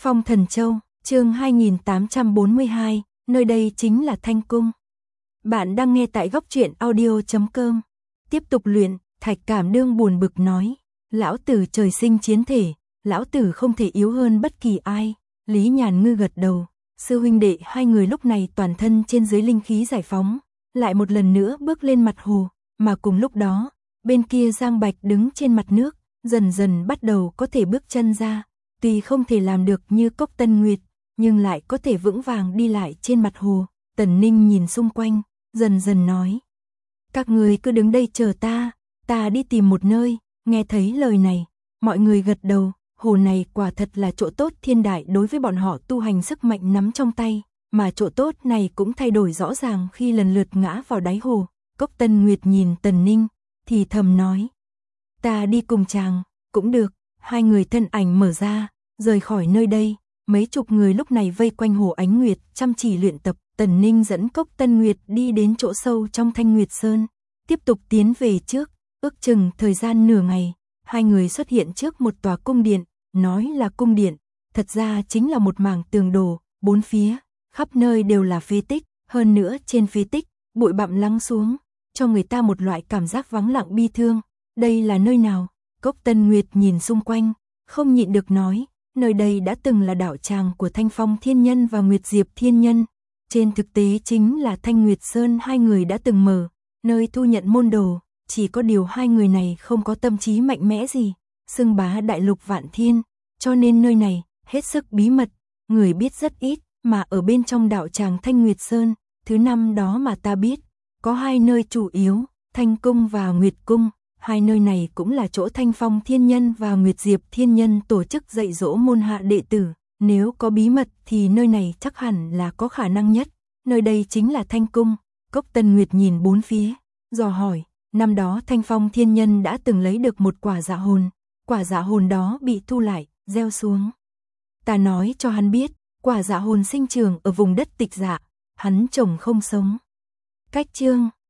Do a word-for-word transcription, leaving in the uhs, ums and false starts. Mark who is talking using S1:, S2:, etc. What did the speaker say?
S1: Phong Thần Châu, chương hai nghìn tám trăm bốn mươi hai, nơi đây chính là Thanh Cung. Bạn đang nghe tại góc truyện audio chấm com. Tiếp tục luyện, Thạch Cảm Đương buồn bực nói, lão tử trời sinh chiến thể, lão tử không thể yếu hơn bất kỳ ai. Lý Nhàn Ngư gật đầu, sư huynh đệ hai người lúc này toàn thân trên dưới linh khí giải phóng, lại một lần nữa bước lên mặt hồ, mà cùng lúc đó, bên kia Giang Bạch đứng trên mặt nước, dần dần bắt đầu có thể bước chân ra, tuy không thể làm được như Cốc Tân Nguyệt, nhưng lại có thể vững vàng đi lại trên mặt hồ. Tần Ninh nhìn xung quanh, dần dần nói, các người cứ đứng đây chờ ta, ta đi tìm một nơi. Nghe thấy lời này, mọi người gật đầu, hồ này quả thật là chỗ tốt thiên đại đối với bọn họ tu hành sức mạnh nắm trong tay, mà chỗ tốt này cũng thay đổi rõ ràng khi lần lượt ngã vào đáy hồ. Cốc Tân Nguyệt nhìn Tần Ninh, thì thầm nói, ta đi cùng chàng, cũng được. Hai người thân ảnh mở ra, rời khỏi nơi đây, mấy chục người lúc này vây quanh hồ Ánh Nguyệt, chăm chỉ luyện tập. Tần Ninh dẫn Cốc Tân Nguyệt đi đến chỗ sâu trong Thanh Nguyệt Sơn, tiếp tục tiến về trước, ước chừng thời gian nửa ngày, hai người xuất hiện trước một tòa cung điện, nói là cung điện, thật ra chính là một mảng tường đổ, bốn phía, khắp nơi đều là phế tích, hơn nữa trên phế tích, bụi bặm lắng xuống, cho người ta một loại cảm giác vắng lặng bi thương. Đây là nơi nào? Cốc Tân Nguyệt nhìn xung quanh, không nhịn được nói, nơi đây đã từng là đạo tràng của Thanh Phong Thiên Nhân và Nguyệt Diệp Thiên Nhân. Trên thực tế chính là Thanh Nguyệt Sơn hai người đã từng mở, nơi thu nhận môn đồ, chỉ có điều hai người này không có tâm trí mạnh mẽ gì, xưng bá đại lục vạn thiên, cho nên nơi này hết sức bí mật, người biết rất ít, mà ở bên trong đạo tràng Thanh Nguyệt Sơn, thứ năm đó mà ta biết, có hai nơi chủ yếu, Thanh Cung và Nguyệt Cung. Hai nơi này cũng là chỗ Thanh Phong Thiên Nhân và Nguyệt Diệp Thiên Nhân tổ chức dạy dỗ môn hạ đệ tử. Nếu có bí mật thì nơi này chắc hẳn là có khả năng nhất. Nơi đây chính là Thanh Cung. Cốc Tân Nguyệt nhìn bốn phía, dò hỏi, năm đó Thanh Phong Thiên Nhân đã từng lấy được một quả dạ hồn. Quả dạ hồn đó bị thu lại, gieo xuống. Ta nói cho hắn biết, quả dạ hồn sinh trưởng ở vùng đất Tịch Dạ, hắn trồng không sống. Cách chương